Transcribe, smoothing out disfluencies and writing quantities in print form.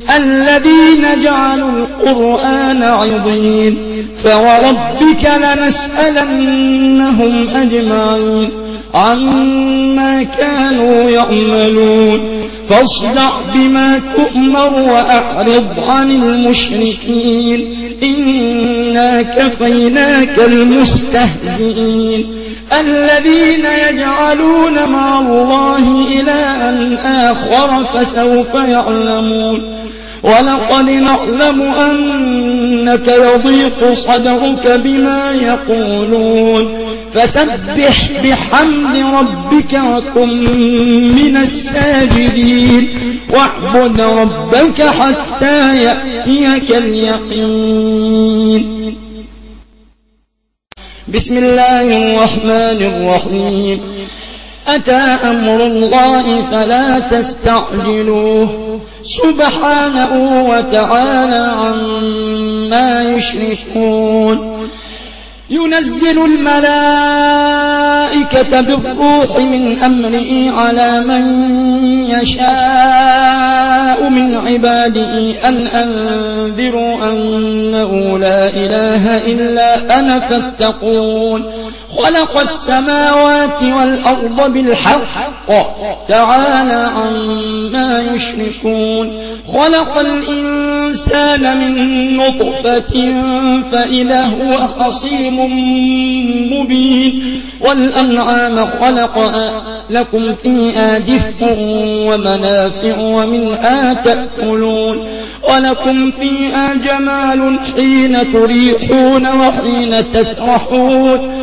الذين جعلوا القرآن عضين فوربك لنسألنهم أجمعين عما كانوا يعملون فاصدع بما تؤمر وأعرض عن المشركين إنا كفيناك المستهزئين الذين يجعلون مع الله إلها آخر فسوف يعلمون ولقد نعلم أنك يضيق صدرك بما يقولون فسبح بحمد ربك وكن من الساجدين واعبد ربك حتى يأتيك اليقين. بسم الله الرحمن الرحيم أتى أمر الله فلا تستعجلوه سبحانه وتعالى عما يشركون ينزل الملائكة بالروح من أمره على من يشاء من عباده أن أنذروا أنه لا إله إلا أنا فاتقون خلق السماوات والأرض بالحق تعالى عما يشركون خلق الإنسان من نطفة فإذا هو خصيم مبين والأنعام خلقها لكم فيها دفء ومنافع ومنها تأكلون ولكم فيها جمال حين تريحون وحين تسرحون